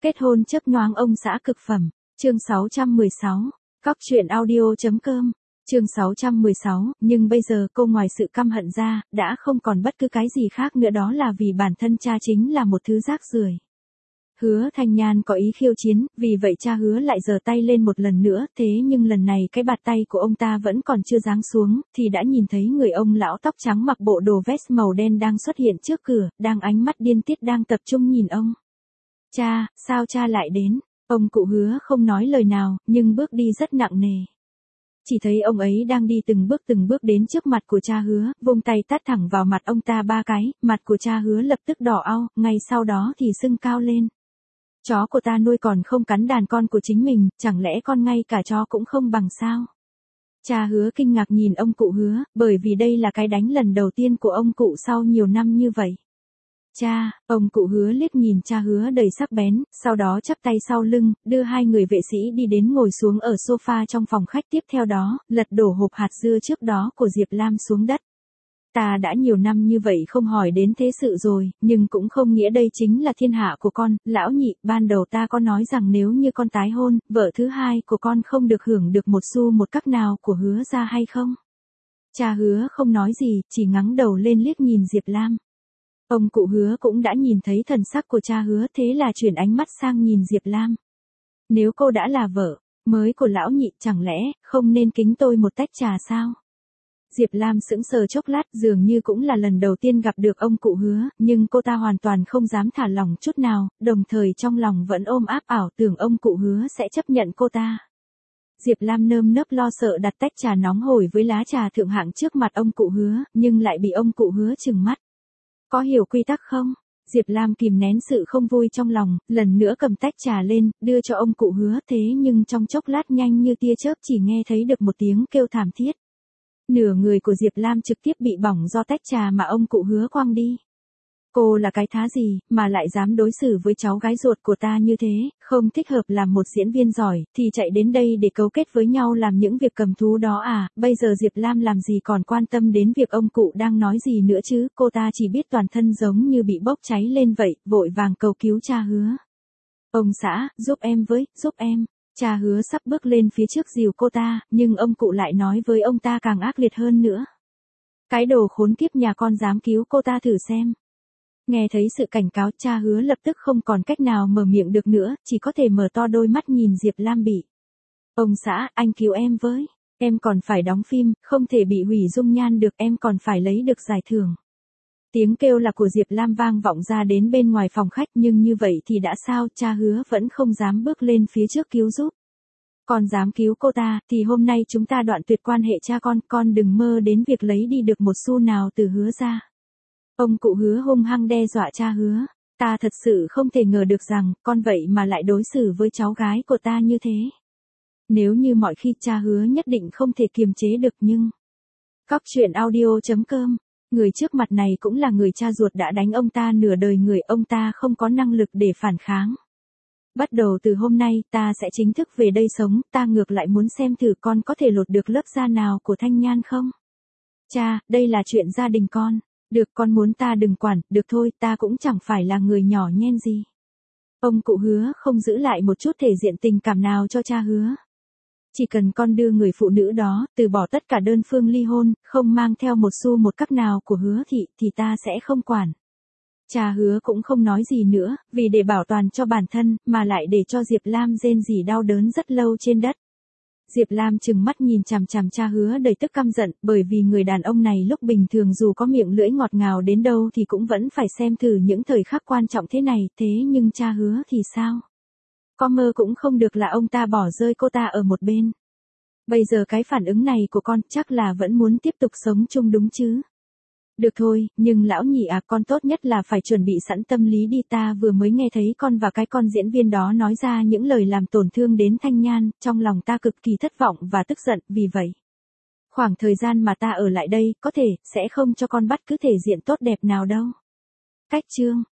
Kết hôn chớp nhoáng ông xã cực phẩm. Chương 616. Cóc truyện audio.com. Chương 616, nhưng bây giờ cô ngoài sự căm hận ra, đã không còn bất cứ cái gì khác nữa, đó là vì bản thân cha chính là một thứ rác rưởi. Hứa Thanh Nhan có ý khiêu chiến, vì vậy cha Hứa lại giơ tay lên một lần nữa, thế nhưng lần này cái bạt tay của ông ta vẫn còn chưa giáng xuống, thì đã nhìn thấy người ông lão tóc trắng mặc bộ đồ vest màu đen đang xuất hiện trước cửa, đang ánh mắt điên tiết đang tập trung nhìn ông. Cha, sao cha lại đến? Ông cụ Hứa không nói lời nào, nhưng bước đi rất nặng nề. Chỉ thấy ông ấy đang đi từng bước đến trước mặt của cha Hứa, vung tay tát thẳng vào mặt ông ta 3 cái, mặt của cha Hứa lập tức đỏ au, ngay sau đó thì sưng cao lên. Chó của ta nuôi còn không cắn đàn con của chính mình, chẳng lẽ con ngay cả chó cũng không bằng sao? Cha Hứa kinh ngạc nhìn ông cụ Hứa, bởi vì đây là cái đánh lần đầu tiên của ông cụ sau nhiều năm như vậy. Cha, ông cụ Hứa liếc nhìn cha Hứa đầy sắc bén, sau đó chắp tay sau lưng, đưa hai người vệ sĩ đi đến ngồi xuống ở sofa trong phòng khách, tiếp theo đó, lật đổ hộp hạt dưa trước đó của Diệp Lam xuống đất. Ta đã nhiều năm như vậy không hỏi đến thế sự rồi, nhưng cũng không nghĩa đây chính là thiên hạ của con, lão nhị, ban đầu ta có nói rằng nếu như con tái hôn, vợ thứ hai của con không được hưởng được một xu một cắc nào của Hứa ra hay không? Cha Hứa không nói gì, chỉ ngẩng đầu lên liếc nhìn Diệp Lam. Ông cụ Hứa cũng đã nhìn thấy thần sắc của cha Hứa, thế là chuyển ánh mắt sang nhìn Diệp Lam. Nếu cô đã là vợ mới của lão nhị, chẳng lẽ không nên kính tôi một tách trà sao? Diệp Lam sững sờ chốc lát, dường như cũng là lần đầu tiên gặp được ông cụ Hứa, nhưng cô ta hoàn toàn không dám thả lỏng chút nào, đồng thời trong lòng vẫn ôm áp ảo tưởng ông cụ Hứa sẽ chấp nhận cô ta. Diệp Lam nơm nớp lo sợ đặt tách trà nóng hổi với lá trà thượng hạng trước mặt ông cụ Hứa, nhưng lại bị ông cụ Hứa trừng mắt. Có hiểu quy tắc không? Diệp Lam kìm nén sự không vui trong lòng, lần nữa cầm tách trà lên, đưa cho ông cụ Hứa, thế nhưng trong chốc lát nhanh như tia chớp chỉ nghe thấy được một tiếng kêu thảm thiết. Nửa người của Diệp Lam trực tiếp bị bỏng do tách trà mà ông cụ Hứa quăng đi. Cô là cái thá gì, mà lại dám đối xử với cháu gái ruột của ta như thế, không thích hợp làm một diễn viên giỏi, thì chạy đến đây để cấu kết với nhau làm những việc cầm thú đó à, bây giờ Diệp Lam làm gì còn quan tâm đến việc ông cụ đang nói gì nữa chứ, cô ta chỉ biết toàn thân giống như bị bốc cháy lên vậy, vội vàng cầu cứu cha Hứa. Ông xã, giúp em với, giúp em. Cha Hứa sắp bước lên phía trước dìu cô ta, nhưng ông cụ lại nói với ông ta càng ác liệt hơn nữa. Cái đồ khốn kiếp nhà con dám cứu cô ta thử xem. Nghe thấy sự cảnh cáo, cha Hứa lập tức không còn cách nào mở miệng được nữa, chỉ có thể mở to đôi mắt nhìn Diệp Lam bị. Ông xã, anh cứu em với. Em còn phải đóng phim, không thể bị hủy dung nhan được, em còn phải lấy được giải thưởng. Tiếng kêu là của Diệp Lam vang vọng ra đến bên ngoài phòng khách, nhưng như vậy thì đã sao, cha Hứa vẫn không dám bước lên phía trước cứu giúp. Con dám cứu cô ta, thì hôm nay chúng ta đoạn tuyệt quan hệ cha con đừng mơ đến việc lấy đi được một xu nào từ Hứa ra. Ông cụ Hứa hung hăng đe dọa cha Hứa, ta thật sự không thể ngờ được rằng, con vậy mà lại đối xử với cháu gái của ta như thế. Nếu như mọi khi cha Hứa nhất định không thể kiềm chế được nhưng... Cóc truyện audio.com. Người trước mặt này cũng là người cha ruột đã đánh ông ta nửa đời người, ông ta không có năng lực để phản kháng. Bắt đầu từ hôm nay, ta sẽ chính thức về đây sống, ta ngược lại muốn xem thử con có thể lột được lớp da nào của Thanh Nhan không? Cha, đây là chuyện gia đình con. Được, con muốn ta đừng quản, được thôi, ta cũng chẳng phải là người nhỏ nhen gì. Ông cụ Hứa không giữ lại một chút thể diện tình cảm nào cho cha Hứa. Chỉ cần con đưa người phụ nữ đó, từ bỏ tất cả đơn phương ly hôn, không mang theo một xu một cắc nào của Hứa thị, thì ta sẽ không quản. Cha Hứa cũng không nói gì nữa, vì để bảo toàn cho bản thân, mà lại để cho Diệp Lam rên rỉ đau đớn rất lâu trên đất. Diệp Lam trừng mắt nhìn chằm chằm cha Hứa đầy tức căm giận, bởi vì người đàn ông này lúc bình thường dù có miệng lưỡi ngọt ngào đến đâu thì cũng vẫn phải xem thử những thời khắc quan trọng thế này, thế nhưng cha Hứa thì sao? Có mơ cũng không được là ông ta bỏ rơi cô ta ở một bên. Bây giờ cái phản ứng này của con chắc là vẫn muốn tiếp tục sống chung đúng chứ? Được thôi, nhưng lão nhị à, con tốt nhất là phải chuẩn bị sẵn tâm lý đi, ta vừa mới nghe thấy con và cái con diễn viên đó nói ra những lời làm tổn thương đến Thanh Nhan, trong lòng ta cực kỳ thất vọng và tức giận, vì vậy. Khoảng thời gian mà ta ở lại đây, có thể, sẽ không cho con bắt cứ thể diện tốt đẹp nào đâu. Cách chương.